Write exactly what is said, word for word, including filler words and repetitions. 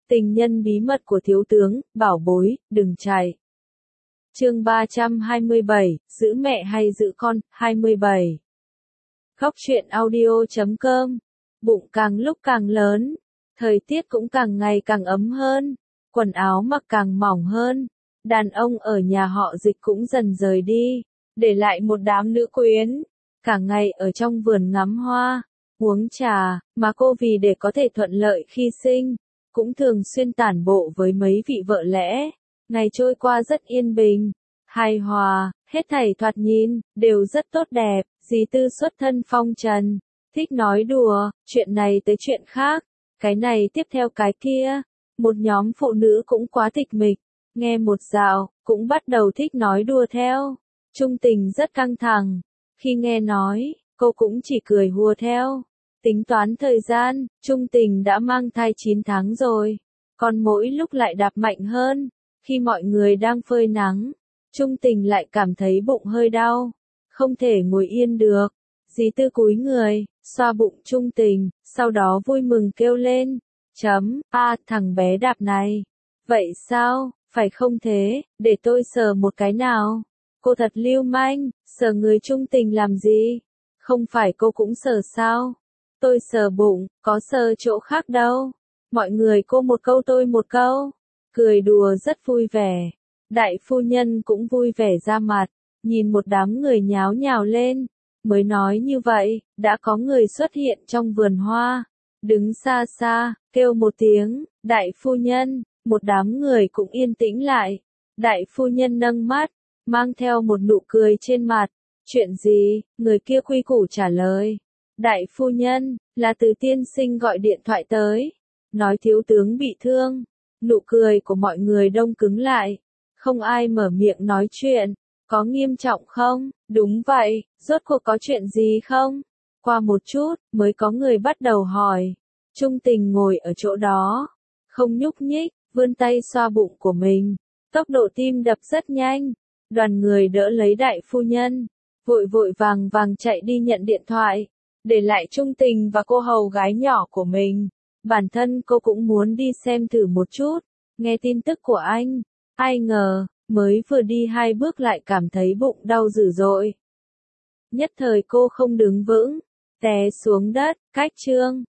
Tình nhân bí mật của thiếu tướng, bảo bối, đừng chạy. Chương ba trăm hai mươi bảy, giữ mẹ hay giữ con, hai mươi bảy. Khóc chuyện audio chấm com. Bụng càng lúc càng lớn, thời tiết cũng càng ngày càng ấm hơn, quần áo mặc càng mỏng hơn. Đàn ông ở nhà họ Dịch cũng dần rời đi, để lại một đám nữ quyến, cả ngày ở trong vườn ngắm hoa, uống trà, mà cô vì để có thể thuận lợi khi sinh, cũng thường xuyên tản bộ với mấy vị vợ lẽ. Ngày trôi qua rất yên bình, hài hòa, hết thảy thoạt nhìn, đều rất tốt đẹp. Dì Tư xuất thân phong trần, thích nói đùa, chuyện này tới chuyện khác, cái này tiếp theo cái kia. Một nhóm phụ nữ cũng quá tịch mịch, nghe một dạo, cũng bắt đầu thích nói đùa theo. Trung Tình rất căng thẳng, khi nghe nói, cô cũng chỉ cười hùa theo. Tính toán thời gian, Trung Tình đã mang thai chín tháng rồi, còn mỗi lúc lại đạp mạnh hơn. Khi mọi người đang phơi nắng, Trung Tình lại cảm thấy bụng hơi đau, không thể ngồi yên được. Dì Tư cúi người, xoa bụng Trung Tình, sau đó vui mừng kêu lên, chấm, a thằng bé đạp này. Vậy sao, phải không thế, để tôi sờ một cái nào. Cô thật lưu manh, sờ người Trung Tình làm gì? Không phải cô cũng sờ sao? Tôi sờ bụng, có sờ chỗ khác đâu. Mọi người cô một câu tôi một câu, cười đùa rất vui vẻ. Đại phu nhân cũng vui vẻ ra mặt, nhìn một đám người nháo nhào lên. Mới nói như vậy, đã có người xuất hiện trong vườn hoa, đứng xa xa, kêu một tiếng, đại phu nhân, một đám người cũng yên tĩnh lại. Đại phu nhân nâng mắt, mang theo một nụ cười trên mặt. Chuyện gì? Người kia quy củ trả lời. Đại phu nhân, là Từ tiên sinh gọi điện thoại tới, nói thiếu tướng bị thương. Nụ cười của mọi người đông cứng lại, không ai mở miệng nói chuyện. Có nghiêm trọng không? Đúng vậy, rốt cuộc có chuyện gì không? Qua một chút, mới có người bắt đầu hỏi. Trung Tình ngồi ở chỗ đó, không nhúc nhích, vươn tay xoa bụng của mình. Tốc độ tim đập rất nhanh. Đoàn người đỡ lấy đại phu nhân, vội vội vàng vàng chạy đi nhận điện thoại, để lại Trung Tình và cô hầu gái nhỏ của mình. Bản thân cô cũng muốn đi xem thử một chút, nghe tin tức của anh. Ai ngờ, mới vừa đi hai bước lại cảm thấy bụng đau dữ dội. Nhất thời cô không đứng vững, té xuống đất. Cách chương